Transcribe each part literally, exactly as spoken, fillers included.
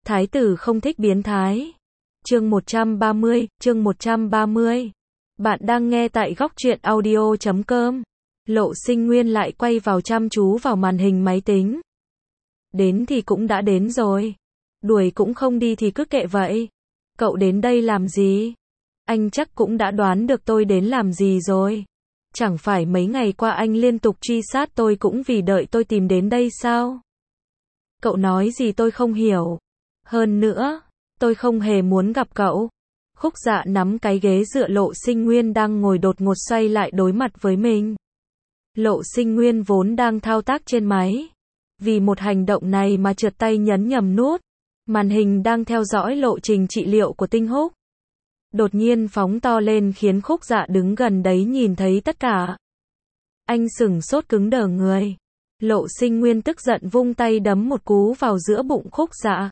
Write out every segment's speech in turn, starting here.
Thái tử không thích biến thái. Chương một trăm ba mươi, chương một trăm ba mươi. Bạn đang nghe tại góc truyện audio chấm com. Lộ Sinh Nguyên lại quay vào chăm chú vào màn hình máy tính. Đến thì cũng đã đến rồi. Đuổi cũng không đi thì cứ kệ vậy. Cậu đến đây làm gì? Anh chắc cũng đã đoán được tôi đến làm gì rồi. Chẳng phải mấy ngày qua anh liên tục truy sát tôi cũng vì đợi tôi tìm đến đây sao? Cậu nói gì tôi không hiểu. Hơn nữa, tôi không hề muốn gặp cậu. Khúc Dạ nắm cái ghế dựa Lộ Sinh Nguyên đang ngồi đột ngột xoay lại đối mặt với mình. Lộ Sinh Nguyên vốn đang thao tác trên máy. Vì một hành động này mà trượt tay nhấn nhầm nút. Màn hình đang theo dõi lộ trình trị liệu của Tinh Húc. Đột nhiên phóng to lên khiến Khúc Dạ đứng gần đấy nhìn thấy tất cả. Anh sửng sốt cứng đờ người. Lộ Sinh Nguyên tức giận vung tay đấm một cú vào giữa bụng Khúc Dạ.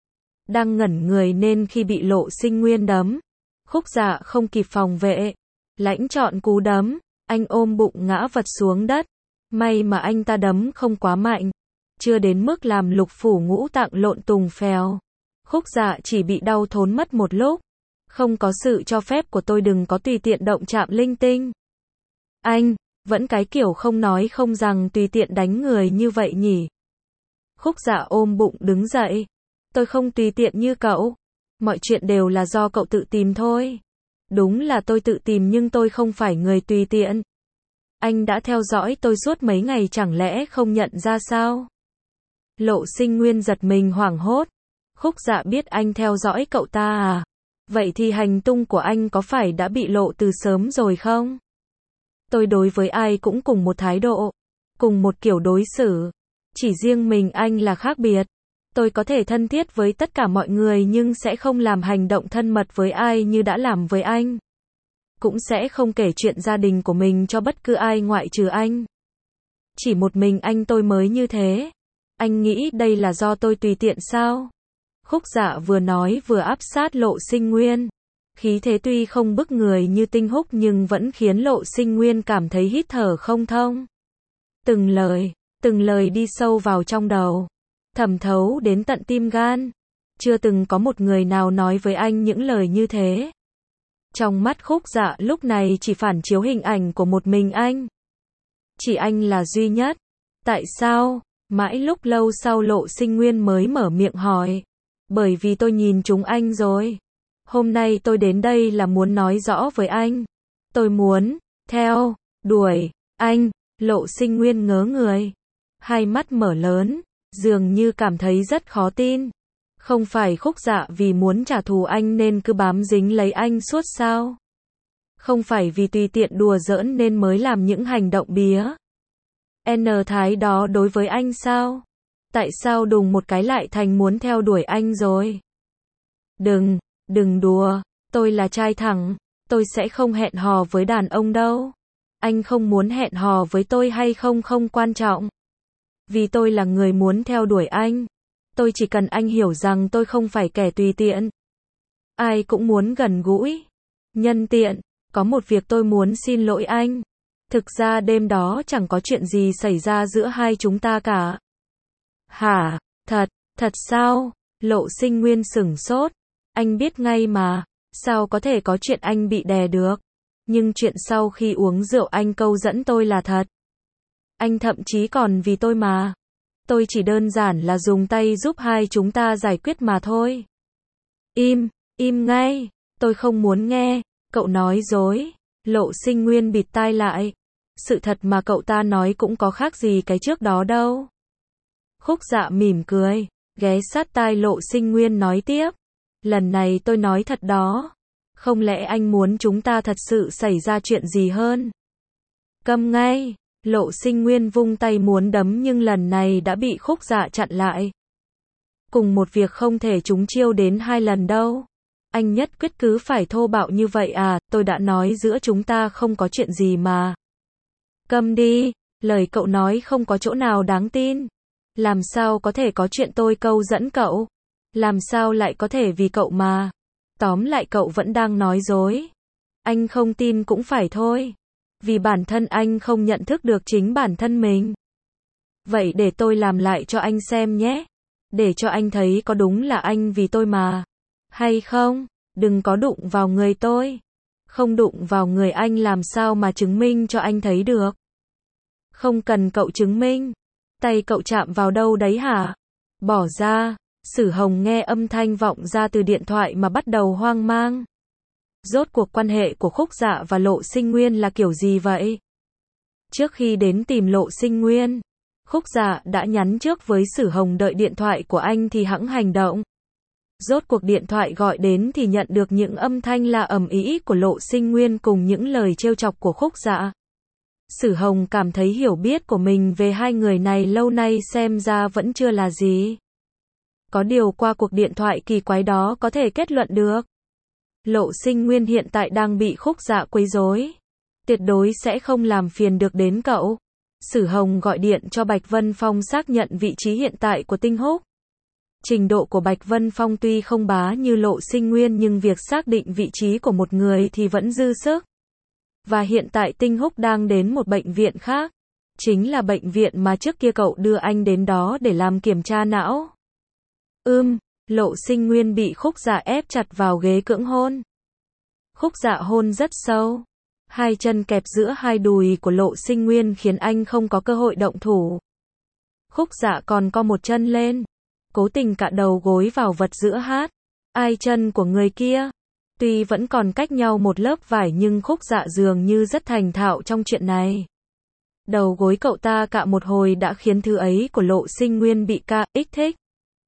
Đang ngẩn người nên khi bị Lộ Sinh Nguyên đấm, Khúc Dạ không kịp phòng vệ. Lãnh trọn cú đấm, anh ôm bụng ngã vật xuống đất. May mà anh ta đấm không quá mạnh. Chưa đến mức làm lục phủ ngũ tạng lộn tùng phèo. Khúc Dạ chỉ bị đau thốn mất một lúc. Không có sự cho phép của tôi đừng có tùy tiện động chạm linh tinh. Anh, vẫn cái kiểu không nói không rằng tùy tiện đánh người như vậy nhỉ. Khúc Dạ ôm bụng đứng dậy. Tôi không tùy tiện như cậu. Mọi chuyện đều là do cậu tự tìm thôi. Đúng là tôi tự tìm nhưng tôi không phải người tùy tiện. Anh đã theo dõi tôi suốt mấy ngày chẳng lẽ không nhận ra sao? Lộ Sinh Nguyên giật mình hoảng hốt. Khúc Dạ biết anh theo dõi cậu ta à? Vậy thì hành tung của anh có phải đã bị lộ từ sớm rồi không? Tôi đối với ai cũng cùng một thái độ, cùng một kiểu đối xử. Chỉ riêng mình anh là khác biệt. Tôi có thể thân thiết với tất cả mọi người nhưng sẽ không làm hành động thân mật với ai như đã làm với anh. Cũng sẽ không kể chuyện gia đình của mình cho bất cứ ai ngoại trừ anh. Chỉ một mình anh tôi mới như thế. Anh nghĩ đây là do tôi tùy tiện sao? Khúc Dạ vừa nói vừa áp sát Lộ Sinh Nguyên. Khí thế tuy không bức người như Tinh Húc nhưng vẫn khiến Lộ Sinh Nguyên cảm thấy hít thở không thông. Từng lời, từng lời đi sâu vào trong đầu. Thẩm thấu đến tận tim gan. Chưa từng có một người nào nói với anh những lời như thế. Trong mắt Khúc Dạ lúc này chỉ phản chiếu hình ảnh của một mình anh. Chỉ anh là duy nhất. Tại sao? Mãi lúc lâu sau Lộ Sinh Nguyên mới mở miệng hỏi. Bởi vì tôi nhìn chúng anh rồi. Hôm nay tôi đến đây là muốn nói rõ với anh. Tôi muốn, theo, đuổi, anh. Lộ Sinh Nguyên ngớ người. Hai mắt mở lớn, dường như cảm thấy rất khó tin. Không phải Khúc Dạ vì muốn trả thù anh nên cứ bám dính lấy anh suốt sao? Không phải vì tùy tiện đùa giỡn nên mới làm những hành động bía N thái đó đối với anh sao? Tại sao đùng một cái lại thành muốn theo đuổi anh rồi? Đừng, đừng đùa, tôi là trai thẳng, tôi sẽ không hẹn hò với đàn ông đâu. Anh không muốn hẹn hò với tôi hay không không quan trọng. Vì tôi là người muốn theo đuổi anh. Tôi chỉ cần anh hiểu rằng tôi không phải kẻ tùy tiện. Ai cũng muốn gần gũi. Nhân tiện, có một việc tôi muốn xin lỗi anh. Thực ra đêm đó chẳng có chuyện gì xảy ra giữa hai chúng ta cả. Hả? Thật? Thật sao? Lộ Sinh Nguyên sửng sốt. Anh biết ngay mà. Sao có thể có chuyện anh bị đè được? Nhưng chuyện sau khi uống rượu anh câu dẫn tôi là thật. Anh thậm chí còn vì tôi mà. Tôi chỉ đơn giản là dùng tay giúp hai chúng ta giải quyết mà thôi. Im, im ngay. Tôi không muốn nghe. Cậu nói dối. Lộ Sinh Nguyên bịt tai lại. Sự thật mà cậu ta nói cũng có khác gì cái trước đó đâu. Khúc Dạ mỉm cười, ghé sát tai Lộ Sinh Nguyên nói tiếp. Lần này tôi nói thật đó. Không lẽ anh muốn chúng ta thật sự xảy ra chuyện gì hơn? Câm ngay. Lộ Sinh Nguyên vung tay muốn đấm nhưng lần này đã bị Khúc Dạ chặn lại. Cùng một việc không thể trúng chiêu đến hai lần đâu. Anh nhất quyết cứ phải thô bạo như vậy à? Tôi đã nói giữa chúng ta không có chuyện gì mà. Câm đi, lời cậu nói không có chỗ nào đáng tin. Làm sao có thể có chuyện tôi câu dẫn cậu? Làm sao lại có thể vì cậu mà? Tóm lại cậu vẫn đang nói dối. Anh không tin cũng phải thôi. Vì bản thân anh không nhận thức được chính bản thân mình. Vậy để tôi làm lại cho anh xem nhé. Để cho anh thấy có đúng là anh vì tôi mà. Hay không? Đừng có đụng vào người tôi. Không đụng vào người anh làm sao mà chứng minh cho anh thấy được. Không cần cậu chứng minh. Tay cậu chạm vào đâu đấy hả? Bỏ ra. Sử Hồng nghe âm thanh vọng ra từ điện thoại mà bắt đầu hoang mang. Rốt cuộc quan hệ của Khúc Dạ và Lộ Sinh Nguyên là kiểu gì vậy? Trước khi đến tìm Lộ Sinh Nguyên, Khúc Dạ đã nhắn trước với Sử Hồng đợi điện thoại của anh thì hẵng hành động. Rốt cuộc điện thoại gọi đến thì nhận được những âm thanh la ầm ĩ của Lộ Sinh Nguyên cùng những lời trêu chọc của Khúc Dạ. Sử Hồng cảm thấy hiểu biết của mình về hai người này lâu nay xem ra vẫn chưa là gì. Có điều qua cuộc điện thoại kỳ quái đó có thể kết luận được. Lộ Sinh Nguyên hiện tại đang bị Khúc Dạ quấy rối. Tuyệt đối sẽ không làm phiền được đến cậu. Sử Hồng gọi điện cho Bạch Vân Phong xác nhận vị trí hiện tại của Tinh Húc. Trình độ của Bạch Vân Phong tuy không bá như Lộ Sinh Nguyên nhưng việc xác định vị trí của một người thì vẫn dư sức. Và hiện tại Tinh Húc đang đến một bệnh viện khác. Chính là bệnh viện mà trước kia cậu đưa anh đến đó để làm kiểm tra não. Ưm, Lộ Sinh Nguyên bị Khúc Dạ ép chặt vào ghế cưỡng hôn. Khúc Dạ hôn rất sâu. Hai chân kẹp giữa hai đùi của Lộ Sinh Nguyên khiến anh không có cơ hội động thủ. Khúc Dạ còn co một chân lên. Cố tình cạ đầu gối vào vật giữa hát. Ai chân của người kia? Tuy vẫn còn cách nhau một lớp vải nhưng Khúc Dạ dường như rất thành thạo trong chuyện này. Đầu gối cậu ta cạ một hồi đã khiến thứ ấy của Lộ Sinh Nguyên bị ca, ích thích.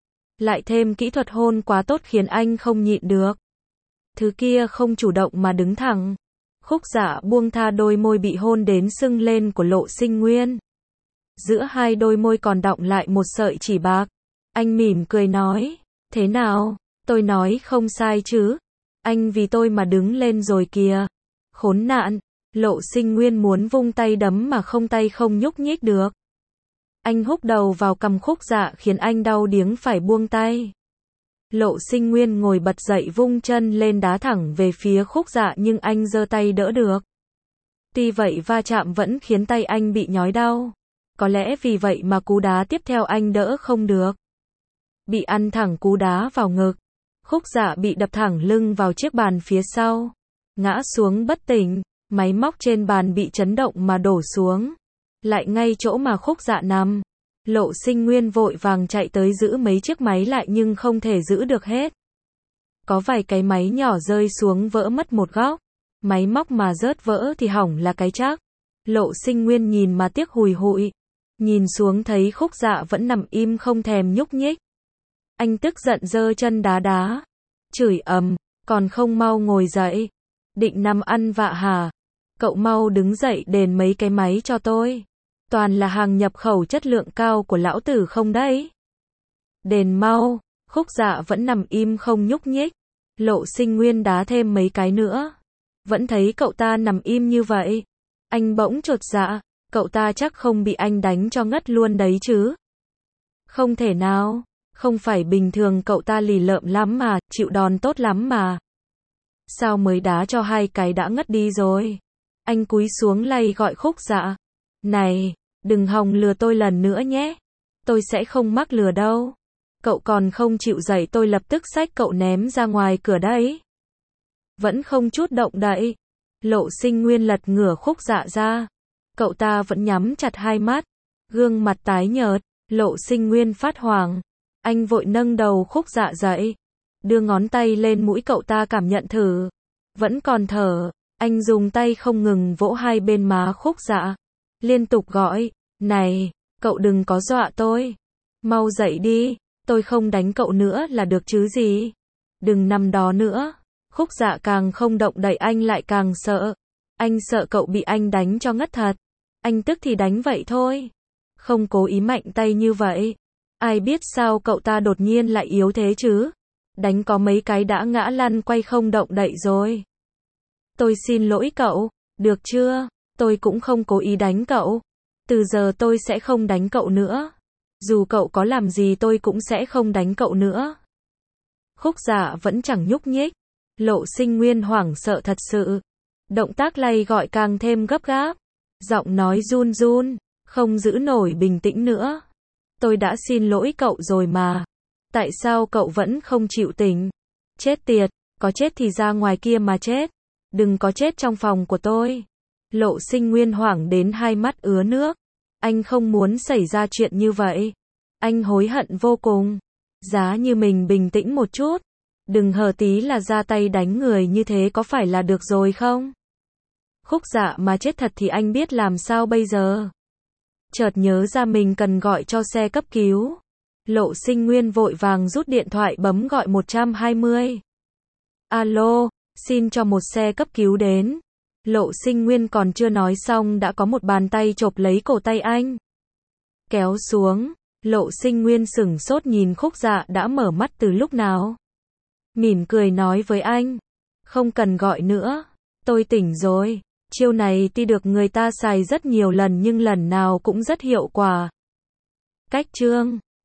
Lại thêm kỹ thuật hôn quá tốt khiến anh không nhịn được. Thứ kia không chủ động mà đứng thẳng. Khúc Dạ buông tha đôi môi bị hôn đến sưng lên của Lộ Sinh Nguyên. Giữa hai đôi môi còn đọng lại một sợi chỉ bạc. Anh mỉm cười nói, thế nào, tôi nói không sai chứ. Anh vì tôi mà đứng lên rồi kìa. Khốn nạn, Lộ Sinh Nguyên muốn vung tay đấm mà không tay không nhúc nhích được. Anh húc đầu vào cằm Khúc Dạ khiến anh đau điếng phải buông tay. Lộ Sinh Nguyên ngồi bật dậy vung chân lên đá thẳng về phía Khúc Dạ nhưng anh giơ tay đỡ được. Tuy vậy va chạm vẫn khiến tay anh bị nhói đau. Có lẽ vì vậy mà cú đá tiếp theo anh đỡ không được. Bị ăn thẳng cú đá vào ngực. Khúc Dạ bị đập thẳng lưng vào chiếc bàn phía sau. Ngã xuống bất tỉnh. Máy móc trên bàn bị chấn động mà đổ xuống. Lại ngay chỗ mà Khúc Dạ nằm. Lộ Sinh Nguyên vội vàng chạy tới giữ mấy chiếc máy lại nhưng không thể giữ được hết. Có vài cái máy nhỏ rơi xuống vỡ mất một góc. Máy móc mà rớt vỡ thì hỏng là cái chắc. Lộ Sinh Nguyên nhìn mà tiếc hùi hụi. Nhìn xuống thấy Khúc Dạ vẫn nằm im không thèm nhúc nhích. Anh tức giận giơ chân đá đá. Chửi ầm, còn không mau ngồi dậy. Định nằm ăn vạ hả? Cậu mau đứng dậy đền mấy cái máy cho tôi. Toàn là hàng nhập khẩu chất lượng cao của lão tử không đấy. Đền mau. Khúc Dạ vẫn nằm im không nhúc nhích. Lộ Sinh Nguyên đá thêm mấy cái nữa. Vẫn thấy cậu ta nằm im như vậy. Anh bỗng chột dạ. Cậu ta chắc không bị anh đánh cho ngất luôn đấy chứ. Không thể nào. Không phải bình thường cậu ta lì lợm lắm mà, chịu đòn tốt lắm mà. Sao mới đá cho hai cái đã ngất đi rồi. Anh cúi xuống lay gọi Khúc Dạ. Này, đừng hòng lừa tôi lần nữa nhé. Tôi sẽ không mắc lừa đâu. Cậu còn không chịu dậy tôi lập tức xách cậu ném ra ngoài cửa đấy. Vẫn không chút động đậy. Lộ Sinh Nguyên lật ngửa Khúc Dạ ra. Cậu ta vẫn nhắm chặt hai mắt. Gương mặt tái nhợt. Lộ Sinh Nguyên phát hoảng. Anh vội nâng đầu Khúc Dạ dậy. Đưa ngón tay lên mũi cậu ta cảm nhận thử. Vẫn còn thở. Anh dùng tay không ngừng vỗ hai bên má Khúc Dạ. Liên tục gọi. Này, cậu đừng có dọa tôi. Mau dậy đi. Tôi không đánh cậu nữa là được chứ gì. Đừng nằm đó nữa. Khúc Dạ càng không động đậy anh lại càng sợ. Anh sợ cậu bị anh đánh cho ngất thật. Anh tức thì đánh vậy thôi. Không cố ý mạnh tay như vậy. Ai biết sao cậu ta đột nhiên lại yếu thế chứ. Đánh có mấy cái đã ngã lăn quay không động đậy rồi. Tôi xin lỗi cậu. Được chưa? Tôi cũng không cố ý đánh cậu. Từ giờ tôi sẽ không đánh cậu nữa. Dù cậu có làm gì tôi cũng sẽ không đánh cậu nữa. Khúc Dạ vẫn chẳng nhúc nhích. Lộ Sinh Nguyên hoảng sợ thật sự. Động tác lay gọi càng thêm gấp gáp. Giọng nói run run. Không giữ nổi bình tĩnh nữa. Tôi đã xin lỗi cậu rồi mà. Tại sao cậu vẫn không chịu tỉnh? Chết tiệt, có chết thì ra ngoài kia mà chết. Đừng có chết trong phòng của tôi. Lộ Sinh Nguyên hoảng đến hai mắt ứa nước. Anh không muốn xảy ra chuyện như vậy. Anh hối hận vô cùng. Giá như mình bình tĩnh một chút. Đừng hờ tí là ra tay đánh người như thế có phải là được rồi không? Khúc Dạ mà chết thật thì anh biết làm sao bây giờ? Chợt nhớ ra mình cần gọi cho xe cấp cứu. Lộ Sinh Nguyên vội vàng rút điện thoại bấm gọi một hai không. Alo, xin cho một xe cấp cứu đến. Lộ Sinh Nguyên còn chưa nói xong đã có một bàn tay chộp lấy cổ tay anh. Kéo xuống, Lộ Sinh Nguyên sửng sốt nhìn Khúc Dạ đã mở mắt từ lúc nào. Mỉm cười nói với anh. Không cần gọi nữa, tôi tỉnh rồi. Chiêu này tuy được người ta xài rất nhiều lần nhưng lần nào cũng rất hiệu quả. Cách chương